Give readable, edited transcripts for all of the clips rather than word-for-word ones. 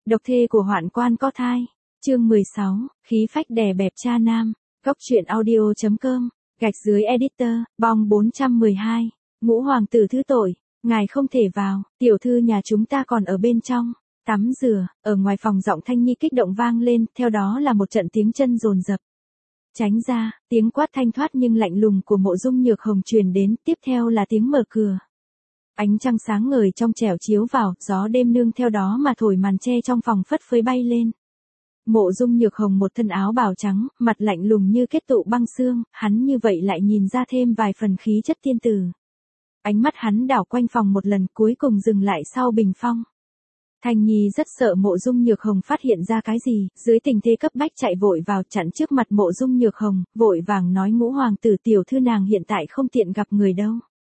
Độc thê của hoạn quan có thai. Chương 16, khí phách đè bẹp cha nam. Góc truyện audio.com, _editor, bong 412. Ngũ hoàng tử thứ tội, ngài không thể vào, tiểu thư nhà chúng ta còn ở bên trong. Tắm rửa, ở ngoài phòng giọng Thanh Nhi kích động vang lên, theo đó là một trận tiếng chân dồn dập. Tránh ra, tiếng quát thanh thoát nhưng lạnh lùng của Mộ Dung Nhược Hồng truyền đến, tiếp theo là tiếng mở cửa. Ánh trăng sáng ngời trong trẻo chiếu vào, gió đêm nương theo đó mà thổi màn che trong phòng phất phới bay lên. Mộ Dung Nhược Hồng một thân áo bào trắng, mặt lạnh lùng như kết tụ băng xương, hắn như vậy lại nhìn ra thêm vài phần khí chất tiên tử. Ánh mắt hắn đảo quanh phòng một lần cuối cùng dừng lại sau bình phong. Thanh Nhi rất sợ Mộ Dung Nhược Hồng phát hiện ra cái gì, dưới tình thế cấp bách chạy vội vào chặn trước mặt Mộ Dung Nhược Hồng, vội vàng nói Ngũ hoàng tử tiểu thư nàng hiện tại không tiện gặp người đâu.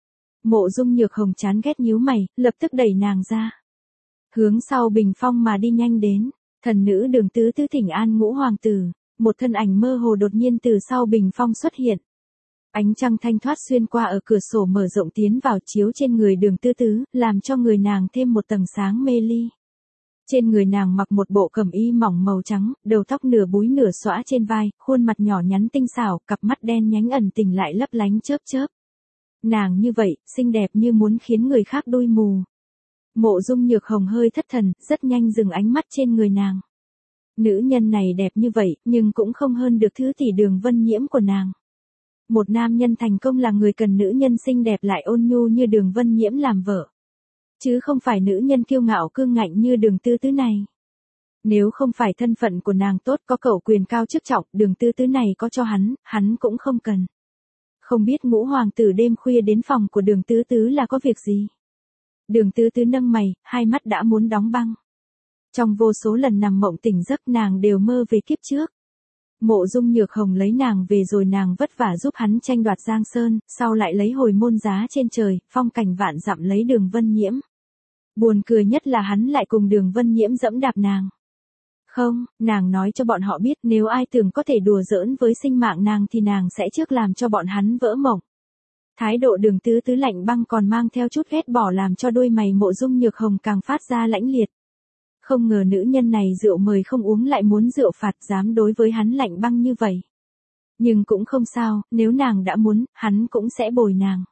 Mộ Dung Nhược Hồng chán ghét nhíu mày, lập tức đẩy nàng ra. Hướng sau bình phong mà đi nhanh đến, thần nữ Đường Tứ Tứ thỉnh an Ngũ hoàng tử, một thân ảnh mơ hồ đột nhiên từ sau bình phong xuất hiện. Ánh trăng thanh thoát xuyên qua ở cửa sổ mở rộng tiến vào chiếu trên người Đường Tứ Tứ, làm cho người nàng thêm một tầng sáng mê ly. Trên người nàng mặc một bộ cẩm y mỏng màu trắng, đầu tóc nửa búi nửa xõa trên vai, khuôn mặt nhỏ nhắn tinh xảo, cặp mắt đen nhánh ẩn tình lại lấp lánh chớp chớp. Nàng như vậy, xinh đẹp như muốn khiến người khác đôi mù. Mộ Dung Nhược Hồng hơi thất thần, rất nhanh dừng ánh mắt trên người nàng. Nữ nhân này đẹp như vậy, nhưng cũng không hơn được thứ tỷ Đường Vân Nhiễm của nàng. Một nam nhân thành công là người cần nữ nhân xinh đẹp lại ôn nhu như Đường Vân Nhiễm làm vợ. Chứ không phải nữ nhân kiêu ngạo cương ngạnh như Đường Tứ Tứ này. Nếu không phải thân phận của nàng tốt có cẩu quyền cao chức trọng, Đường Tứ Tứ này có cho hắn cũng không cần. Không biết Ngũ hoàng tử đêm khuya đến phòng của Đường Tứ Tứ là có việc gì? Đường Tứ Tứ nâng mày, hai mắt đã muốn đóng băng. Trong vô số lần nằm mộng tỉnh giấc nàng đều mơ về kiếp trước. Mộ Dung Nhược Hồng lấy nàng về rồi nàng vất vả giúp hắn tranh đoạt Giang Sơn, sau lại lấy hồi môn giá trên trời, phong cảnh vạn dặm lấy Đường Vân Nhiễm. Buồn cười nhất là hắn lại cùng Đường Vân Nhiễm dẫm đạp nàng. Không, nàng nói cho bọn họ biết nếu ai tưởng có thể đùa giỡn với sinh mạng nàng thì nàng sẽ trước làm cho bọn hắn vỡ mộng. Thái độ Đường Tứ Tứ lạnh băng còn mang theo chút ghét bỏ làm cho đôi mày Mộ Dung Nhược Hồng càng phát ra lãnh liệt. Không ngờ nữ nhân này rượu mời không uống lại muốn rượu phạt dám đối với hắn lạnh băng như vậy. Nhưng cũng không sao, nếu nàng đã muốn, hắn cũng sẽ bồi nàng.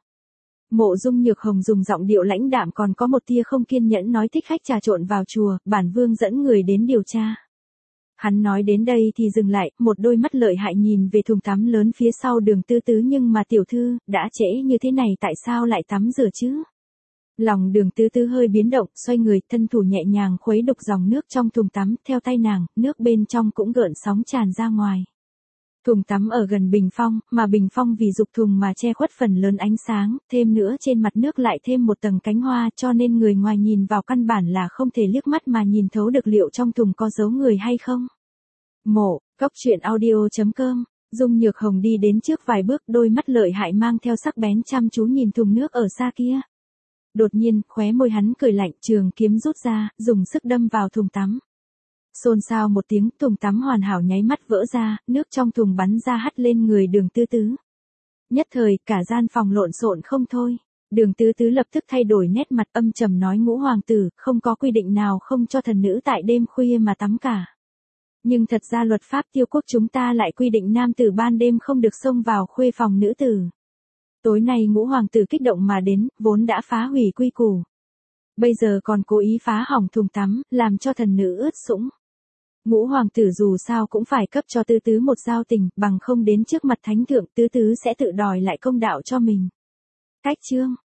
Mộ Dung Nhược Hồng dùng giọng điệu lãnh đạm còn có một tia không kiên nhẫn nói thích khách trà trộn vào chùa, bản vương dẫn người đến điều tra. Hắn nói đến đây thì dừng lại, một đôi mắt lợi hại nhìn về thùng tắm lớn phía sau Đường Tứ Tứ nhưng mà tiểu thư, đã trễ như thế này tại sao lại tắm rửa chứ? Lòng Đường Tứ Tứ hơi biến động, xoay người, thân thủ nhẹ nhàng khuấy đục dòng nước trong thùng tắm, theo tay nàng, nước bên trong cũng gợn sóng tràn ra ngoài. Thùng tắm ở gần bình phong, mà bình phong vì dục thùng mà che khuất phần lớn ánh sáng, thêm nữa trên mặt nước lại thêm một tầng cánh hoa cho nên người ngoài nhìn vào căn bản là không thể liếc mắt mà nhìn thấu được liệu trong thùng có giấu người hay không. Góc truyện audio.com, Dung Nhược Hồng đi đến trước vài bước đôi mắt lợi hại mang theo sắc bén chăm chú nhìn thùng nước ở xa kia. Đột nhiên, khóe môi hắn cười lạnh trường kiếm rút ra, dùng sức đâm vào thùng tắm. Xôn xao một tiếng, thùng tắm hoàn hảo nháy mắt vỡ ra, nước trong thùng bắn ra hắt lên người Đường Tứ Tứ. Nhất thời, cả gian phòng lộn xộn không thôi. Đường Tứ Tứ lập tức thay đổi nét mặt âm trầm nói Ngũ hoàng tử, không có quy định nào không cho thần nữ tại đêm khuya mà tắm cả. Nhưng thật ra luật pháp Tiêu quốc chúng ta lại quy định nam tử ban đêm không được xông vào khuê phòng nữ tử. Tối nay Ngũ hoàng tử kích động mà đến, vốn đã phá hủy quy củ. Bây giờ còn cố ý phá hỏng thùng tắm, làm cho thần nữ ướt sũng. Ngũ hoàng tử dù sao cũng phải cấp cho Tứ Tứ một giao tình, bằng không đến trước mặt thánh thượng Tứ Tứ sẽ tự đòi lại công đạo cho mình. Cách chương,